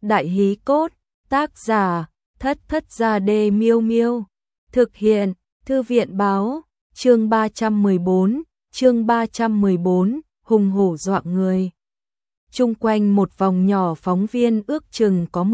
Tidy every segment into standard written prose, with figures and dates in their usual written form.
Đại hí cốt, tác giả, Thất Thất Gia Đê Miêu Miêu. Thực hiện, Thư viện báo, chương 314, hùng hổ dọa người. Chung quanh một vòng nhỏ phóng viên ước chừng có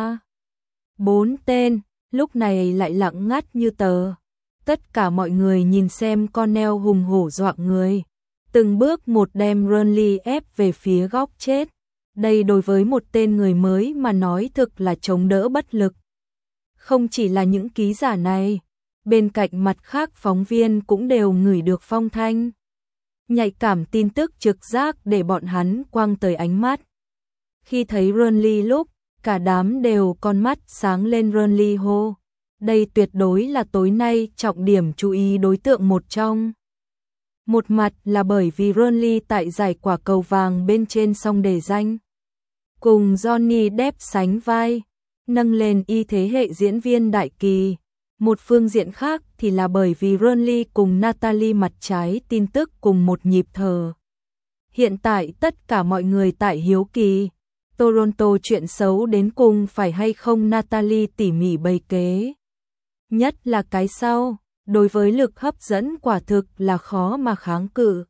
4 tên, lúc này lại lặng ngắt như tờ. Tất cả mọi người nhìn xem con neo hùng hổ dọa người. Từng bước một đem Burnley ép về phía góc chết. Đây đối với một tên người mới mà nói thực là chống đỡ bất lực. Không chỉ là những ký giả này, bên cạnh mặt khác phóng viên cũng đều ngửi được phong thanh. Nhạy cảm tin tức trực giác để bọn hắn quăng tới ánh mắt. Khi thấy Burnley lúc, cả đám đều con mắt sáng lên. Burnley hô. Đây tuyệt đối là tối nay trọng điểm chú ý đối tượng một trong. Một mặt là bởi vì Burnley tại giải quả cầu vàng bên trên song đề danh. Cùng Johnny Depp sánh vai, nâng lên y thế hệ diễn viên đại kỳ. Một phương diện khác thì là bởi vì Burnley cùng Natalie mặt trái tin tức cùng một nhịp thở. Hiện tại tất cả mọi người tại hiếu kỳ, Toronto chuyện xấu đến cùng phải hay không Natalie tỉ mỉ bày kế. Nhất là cái sau, đối với lực hấp dẫn quả thực là khó mà kháng cự.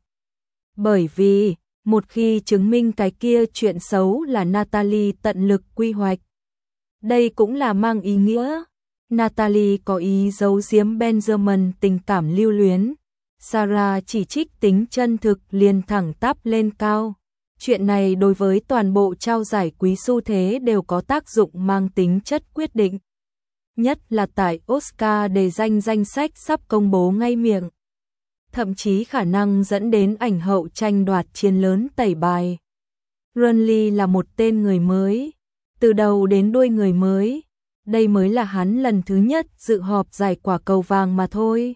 Bởi vì, một khi chứng minh cái kia chuyện xấu là Natalie tận lực quy hoạch. Đây cũng là mang ý nghĩa. Natalie có ý giấu giếm Benjamin tình cảm lưu luyến. Sarah chỉ trích tính chân thực liền thẳng tắp lên cao. Chuyện này đối với toàn bộ trao giải quý xu thế đều có tác dụng mang tính chất quyết định. Nhất là tại Oscar đề danh sách sắp công bố ngay miệng. Thậm chí khả năng dẫn đến ảnh hậu tranh đoạt chiến lớn tẩy bài. Burnley là một tên người mới, từ đầu đến đuôi người mới. Đây mới là hắn lần thứ nhất dự họp giải quả cầu vàng mà thôi.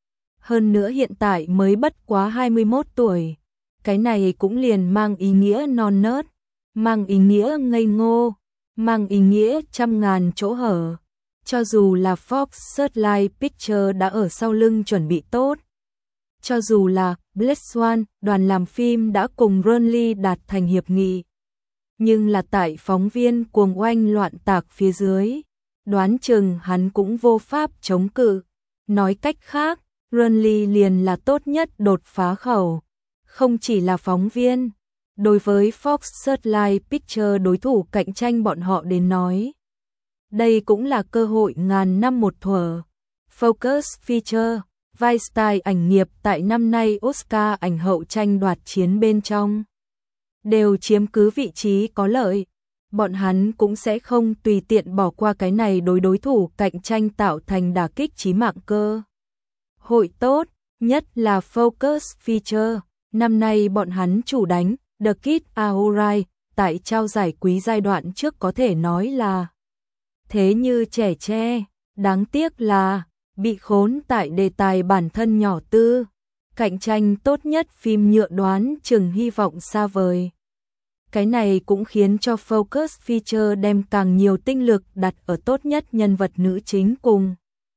Hơn nữa hiện tại mới bất quá 21 tuổi. Cái này cũng liền mang ý nghĩa non nớt, mang ý nghĩa ngây ngô, mang ý nghĩa trăm ngàn chỗ hở. Cho dù là Fox Searchlight Pictures đã ở sau lưng chuẩn bị tốt. Cho dù là Black Swan, đoàn làm phim đã cùng Burnley đạt thành hiệp nghị. Nhưng là tại phóng viên cuồng oanh loạn tạc phía dưới, đoán chừng hắn cũng vô pháp chống cự. Nói cách khác, Burnley liền là tốt nhất đột phá khẩu. Không chỉ là phóng viên, đối với Fox Searchlight Pictures đối thủ cạnh tranh bọn họ đến nói. Đây cũng là cơ hội ngàn năm một thuở. Focus Feature, vai style ảnh nghiệp tại năm nay Oscar ảnh hậu tranh đoạt chiến bên trong. Đều chiếm cứ vị trí có lợi. Bọn hắn cũng sẽ không tùy tiện bỏ qua cái này đối thủ cạnh tranh tạo thành đả kích chí mạng cơ. Hội tốt, nhất là Focus Feature. Năm nay bọn hắn chủ đánh The Kid Aorai tại trao giải quý giai đoạn trước có thể nói là thế như trẻ tre, đáng tiếc là bị khốn tại đề tài bản thân nhỏ tư. Cạnh tranh tốt nhất phim nhựa đoán chừng hy vọng xa vời. Cái này cũng khiến cho Focus Feature đem càng nhiều tinh lực đặt ở tốt nhất nhân vật nữ chính cùng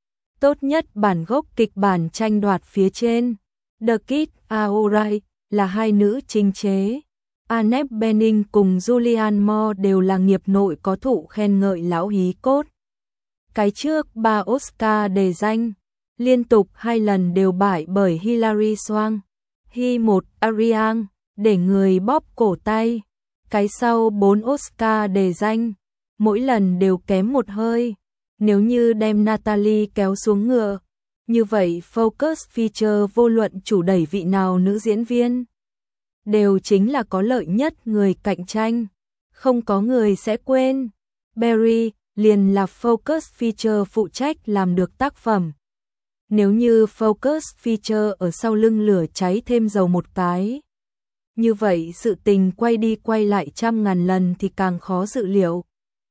tốt nhất bản gốc kịch bản tranh đoạt phía trên. The Kid Aorai là hai nữ chính chế. Annette Bening cùng Julianne Moore đều là nghiệp nội có thụ khen ngợi lão hí cốt. Cái trước 3 Oscar đề danh, liên tục 2 lần đều bại bởi Hilary Swank. Hi một Ariang, để người bóp cổ tay. Cái sau 4 Oscar đề danh, mỗi lần đều kém một hơi. Nếu như đem Natalie kéo xuống ngựa, như vậy Focus Feature vô luận chủ đẩy vị nào nữ diễn viên đều chính là có lợi nhất người cạnh tranh. Không có người sẽ quên, Barry liền là Focus Feature phụ trách làm được tác phẩm. Nếu như Focus Feature ở sau lưng lửa cháy thêm dầu một cái, như vậy sự tình quay đi quay lại trăm ngàn lần thì càng khó dự liệu.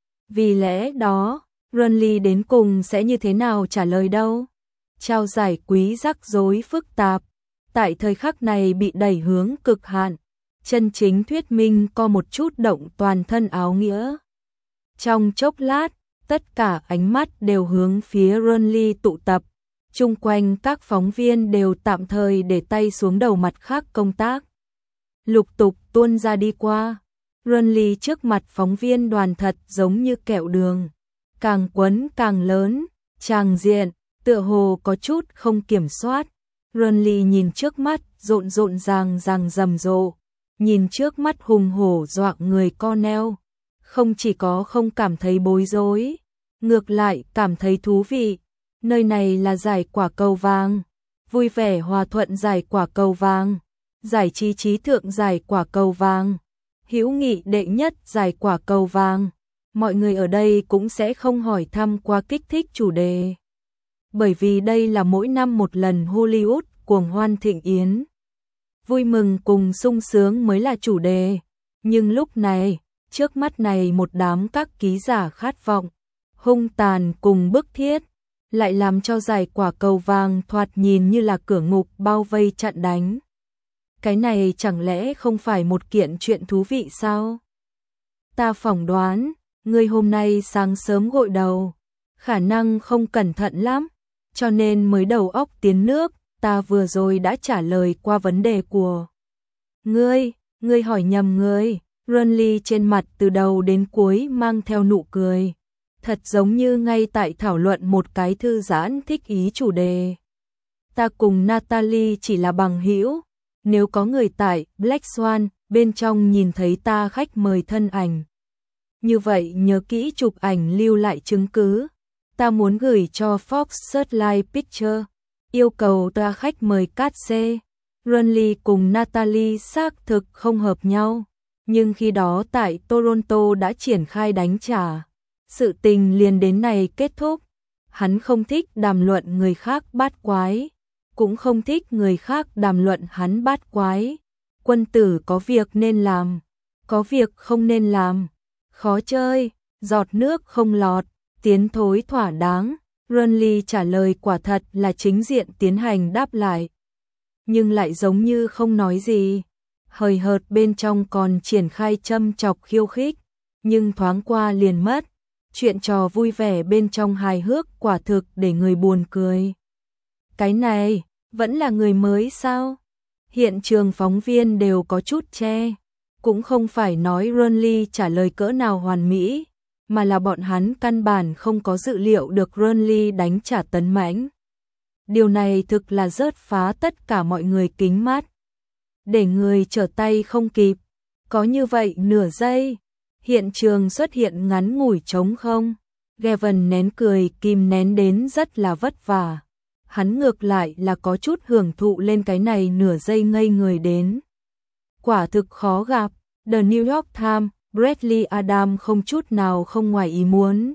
Vì lẽ đó, Burnley đến cùng sẽ như thế nào trả lời đâu? Trao giải quý rắc rối phức tạp, tại thời khắc này bị đẩy hướng cực hạn, chân chính thuyết minh có một chút động toàn thân áo nghĩa. Trong chốc lát, tất cả ánh mắt đều hướng phía Burnley tụ tập, chung quanh các phóng viên đều tạm thời để tay xuống đầu mặt khác công tác. Lục tục tuôn ra đi qua. Runly trước mặt phóng viên đoàn thật giống như kẹo đường, càng quấn càng lớn, tràng diện, tựa hồ có chút không kiểm soát. Runly nhìn trước mắt, rộn rộn ràng rầm rộ, nhìn trước mắt hùng hổ dọa người Cornell, không chỉ có không cảm thấy bối rối, ngược lại cảm thấy thú vị. Nơi này là giải quả cầu vàng, vui vẻ hòa thuận giải quả cầu vàng, giải trí trí thượng giải quả cầu vàng, hữu nghị đệ nhất giải quả cầu vàng. Mọi người ở đây cũng sẽ không hỏi thăm qua kích thích chủ đề, bởi vì đây là mỗi năm một lần Hollywood cuồng hoan thịnh yến. Vui mừng cùng sung sướng mới là chủ đề, nhưng lúc này, trước mắt này một đám các ký giả khát vọng, hung tàn cùng bức thiết, lại làm cho giải quả cầu vàng thoạt nhìn như là cửa ngục bao vây chặn đánh. Cái này chẳng lẽ không phải một kiện chuyện thú vị sao? Ta phỏng đoán, ngươi hôm nay sáng sớm gội đầu, khả năng không cẩn thận lắm, cho nên mới đầu óc tiến nước. Ta vừa rồi đã trả lời qua vấn đề của ngươi hỏi nhầm người. Runly trên mặt từ đầu đến cuối mang theo nụ cười, thật giống như ngay tại thảo luận một cái thư giãn thích ý chủ đề. Ta cùng Natalie chỉ là bằng hữu, nếu có người tại Black Swan bên trong nhìn thấy ta khách mời thân ảnh, như vậy nhớ kỹ chụp ảnh lưu lại chứng cứ. Ta muốn gửi cho Fox Searchlight Picture, yêu cầu ta khách mời cát xê. Runly cùng Natalie xác thực không hợp nhau, nhưng khi đó tại Toronto đã triển khai đánh trả. Sự tình liền đến này kết thúc. Hắn không thích đàm luận người khác bát quái, cũng không thích người khác đàm luận hắn bát quái. Quân tử có việc nên làm, có việc không nên làm. Khó chơi, giọt nước không lọt, tiến thối thỏa đáng. Runly trả lời quả thật là chính diện tiến hành đáp lại, nhưng lại giống như không nói gì. Hời hợt bên trong còn triển khai châm chọc khiêu khích, nhưng thoáng qua liền mất. Chuyện trò vui vẻ bên trong hài hước quả thực để người buồn cười. Cái này, vẫn là người mới sao? Hiện trường phóng viên đều có chút che. Cũng không phải nói Runly trả lời cỡ nào hoàn mỹ, mà là bọn hắn căn bản không có dự liệu được Runly đánh trả tấn mãnh. Điều này thực là rớt phá tất cả mọi người kính mắt, để người trở tay không kịp. Có như vậy nửa giây, hiện trường xuất hiện ngắn ngủi trống không. Gavin nén cười kìm nén đến rất là vất vả. Hắn ngược lại là có chút hưởng thụ lên cái này nửa giây ngây người đến. Quả thực khó gặp. The New York Times, Bradley Adams không chút nào không ngoài ý muốn.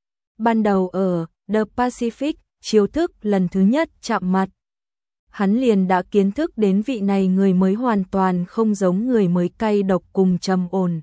Ban đầu ở The Pacific, chiếu thức lần thứ nhất chạm mặt, hắn liền đã kiến thức đến vị này người mới hoàn toàn không giống người mới cay độc cùng trầm ổn.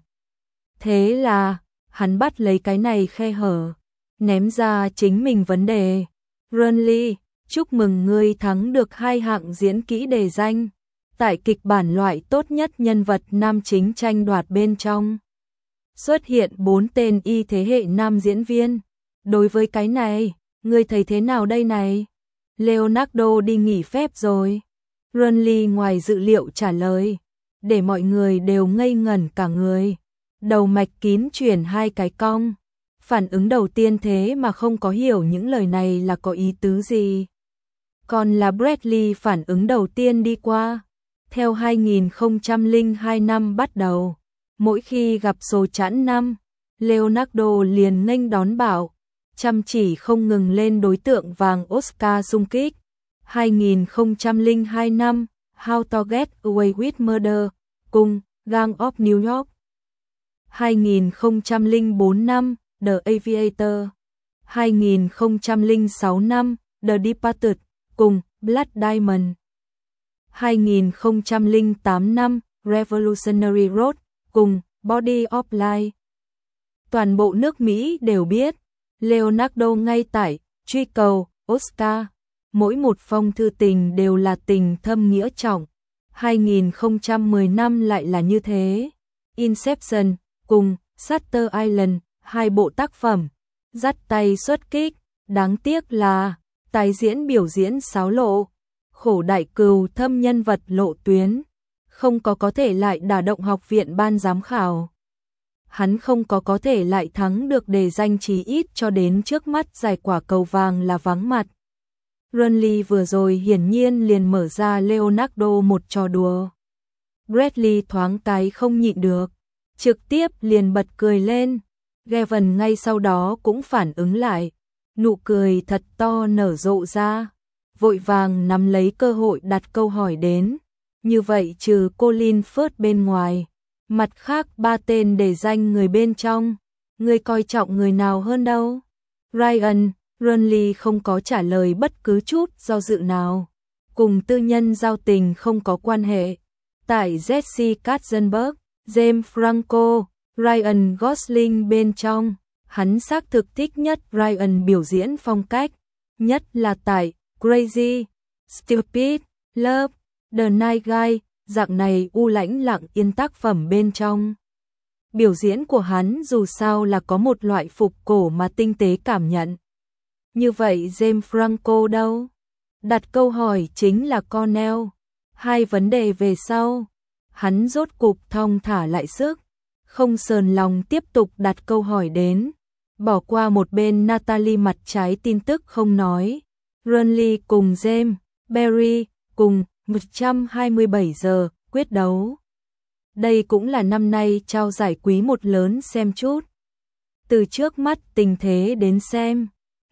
Thế là, hắn bắt lấy cái này khe hở, ném ra chính mình vấn đề. Runly, chúc mừng ngươi thắng được 2 hạng diễn kỹ đề danh. Tại kịch bản loại tốt nhất nhân vật nam chính tranh đoạt bên trong, xuất hiện 4 tên y thế hệ nam diễn viên. Đối với cái này, ngươi thấy thế nào đây này? Leonardo đi nghỉ phép rồi. Runly ngoài dự liệu trả lời, để mọi người đều ngây ngẩn cả người. Đầu mạch kín chuyển 2 cái cong. Phản ứng đầu tiên thế mà không có hiểu những lời này là có ý tứ gì. Còn là Bradley phản ứng đầu tiên đi qua. Theo 2002 năm bắt đầu, mỗi khi gặp số chẵn năm, Leonardo liền nghênh đón bảo, chăm chỉ không ngừng lên đối tượng vàng Oscar xung kích. 2002 năm, How to Get Away with Murder, cùng Gang of New York. 2004 năm, The Aviator. 2006 năm, The Departed, cùng Blood Diamond. 2008 năm, Revolutionary Road, cùng Body of Light. Toàn bộ nước Mỹ đều biết, Leonardo ngay tại truy cầu Oscar, mỗi một phong thư tình đều là tình thâm nghĩa trọng. 2010 năm lại là như thế. Inception cùng Shutter Island, 2 bộ tác phẩm dắt tay xuất kích, đáng tiếc là tái diễn biểu diễn xáo lộ, khổ đại cừu thâm nhân vật lộ tuyến, không có thể lại đả động học viện ban giám khảo. hắn không có thể lại thắng được đề danh chí ít cho đến trước mắt giải quả cầu vàng là vắng mặt. Burnley vừa rồi hiển nhiên liền mở ra Leonardo một trò đùa. Bradley thoáng cái không nhịn được, trực tiếp liền bật cười lên. Gavin ngay sau đó cũng phản ứng lại, nụ cười thật to nở rộ ra, vội vàng nắm lấy cơ hội đặt câu hỏi đến. Như vậy trừ Colin Firth bên ngoài, mặt khác 3 tên để danh người bên trong, người coi trọng người nào hơn đâu? Ryan, Burnley không có trả lời bất cứ chút do dự nào, cùng tư nhân giao tình không có quan hệ. Tại Jesse Katzenberg, James Franco, Ryan Gosling bên trong, hắn xác thực thích nhất Ryan biểu diễn phong cách, nhất là tại Crazy, Stupid, Love, The Night Guy, dạng này u lãnh lặng yên tác phẩm bên trong. Biểu diễn của hắn dù sao là có một loại phục cổ mà tinh tế cảm nhận. Như vậy James Franco đâu? Đặt câu hỏi chính là Cornell. 2 vấn đề về sau, hắn rốt cục thong thả lại sức, không sờn lòng tiếp tục đặt câu hỏi đến. Bỏ qua một bên Natalie mặt trái tin tức không nói. Burnley cùng James Berry cùng 127 giờ quyết đấu. Đây cũng là năm nay trao giải quý một lớn xem chút. Từ trước mắt tình thế đến xem,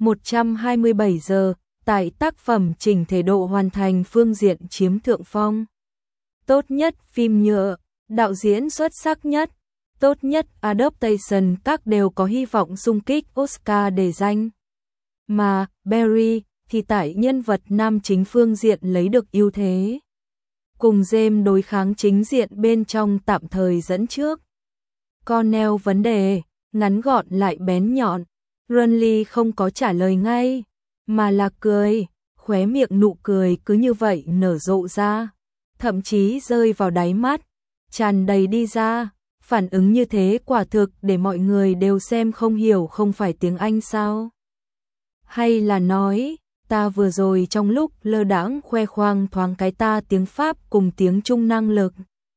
127 giờ tại tác phẩm chỉnh thể độ hoàn thành phương diện chiếm thượng phong. Tốt nhất phim nhựa, đạo diễn xuất sắc nhất, tốt nhất adaptation các đều có hy vọng xung kích Oscar đề danh. Mà Berry thì tại nhân vật nam chính phương diện lấy được ưu thế. Cùng James đối kháng chính diện bên trong tạm thời dẫn trước. Cornell vấn đề, ngắn gọn lại bén nhọn. Burnley không có trả lời ngay, mà là cười, khóe miệng nụ cười cứ như vậy nở rộ ra, thậm chí rơi vào đáy mắt, tràn đầy đi ra. Phản ứng như thế quả thực để mọi người đều xem không hiểu không phải tiếng Anh sao? Hay là nói, ta vừa rồi trong lúc lơ đãng khoe khoang thoáng cái ta tiếng Pháp cùng tiếng Trung năng lực.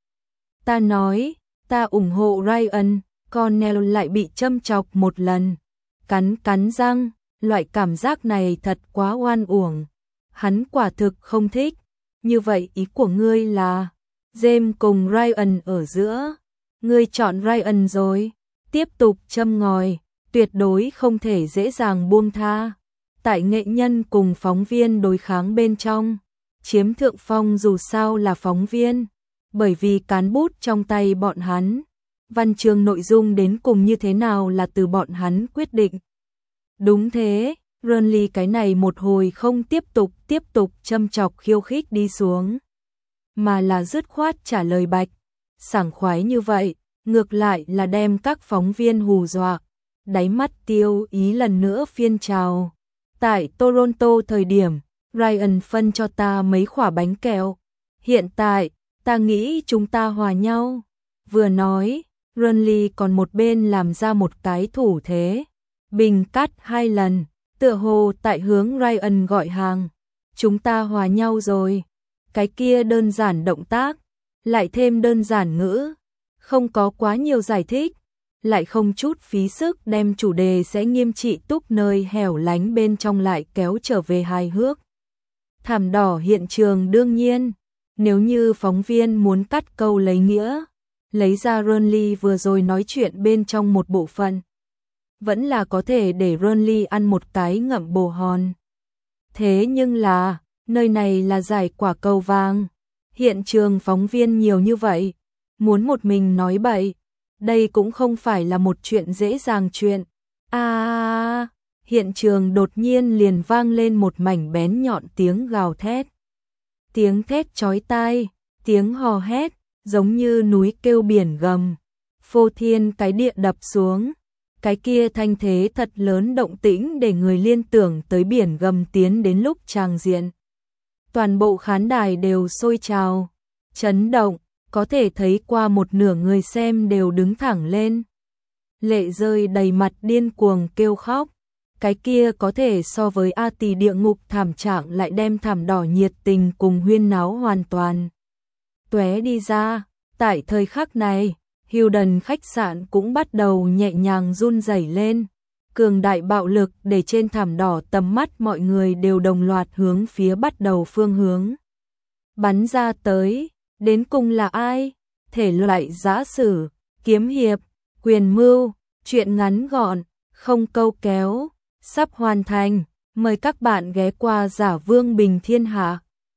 Ta nói, ta ủng hộ Ryan, Cornell lại bị châm chọc một lần. Cắn răng, loại cảm giác này thật quá oan uổng. Hắn quả thực không thích. Như vậy ý của ngươi là, James cùng Ryan ở giữa. Ngươi chọn Ryan rồi, tiếp tục châm ngòi, tuyệt đối không thể dễ dàng buông tha. Tại nghệ nhân cùng phóng viên đối kháng bên trong, chiếm thượng phong dù sao là phóng viên, bởi vì cán bút trong tay bọn hắn, văn chương nội dung đến cùng như thế nào là từ bọn hắn quyết định. Đúng thế, Burnley cái này một hồi không tiếp tục châm chọc khiêu khích đi xuống, mà là dứt khoát trả lời bạch, sảng khoái như vậy, ngược lại là đem các phóng viên hù dọa, đáy mắt tiêu ý lần nữa phiên trào. Tại Toronto thời điểm, Ryan phân cho ta mấy quả bánh kẹo. Hiện tại, ta nghĩ chúng ta hòa nhau. Vừa nói, Burnley còn một bên làm ra một cái thủ thế. Bình cắt 2 lần, tựa hồ tại hướng Ryan gọi hàng. Chúng ta hòa nhau rồi. Cái kia đơn giản động tác, lại thêm đơn giản ngữ. Không có quá nhiều giải thích, lại không chút phí sức đem chủ đề sẽ nghiêm trị túc nơi hẻo lánh bên trong lại kéo trở về hài hước. Thảm đỏ hiện trường đương nhiên, nếu như phóng viên muốn cắt câu lấy nghĩa, lấy ra Burnley vừa rồi nói chuyện bên trong một bộ phận, vẫn là có thể để Burnley ăn một cái ngậm bồ hòn. Thế nhưng là, nơi này là giải quả cầu vàng, hiện trường phóng viên nhiều như vậy, muốn một mình nói bậy, đây cũng không phải là một chuyện dễ dàng chuyện. Hiện trường đột nhiên liền vang lên một mảnh bén nhọn tiếng gào thét. Tiếng thét chói tai, tiếng hò hét, giống như núi kêu biển gầm. Phô thiên cái địa đập xuống. Cái kia thanh thế thật lớn động tĩnh để người liên tưởng tới biển gầm tiến đến lúc tràng diện. Toàn bộ khán đài đều sôi trào, chấn động. Có thể thấy qua một nửa người xem đều đứng thẳng lên. Lệ rơi đầy mặt điên cuồng kêu khóc. Cái kia có thể so với A Tỳ địa ngục thảm trạng lại đem thảm đỏ nhiệt tình cùng huyên náo hoàn toàn tóe đi ra. Tại thời khắc này, Hilton khách sạn cũng bắt đầu nhẹ nhàng run rẩy lên. Cường đại bạo lực để trên thảm đỏ tầm mắt mọi người đều đồng loạt hướng phía bắt đầu phương hướng. Bắn ra tới, đến cùng là ai? Thể loại giã sử, kiếm hiệp, quyền mưu, truyện ngắn gọn, không câu kéo, sắp hoàn thành. Mời các bạn ghé qua Giả Vương Bình Thiên Hạ.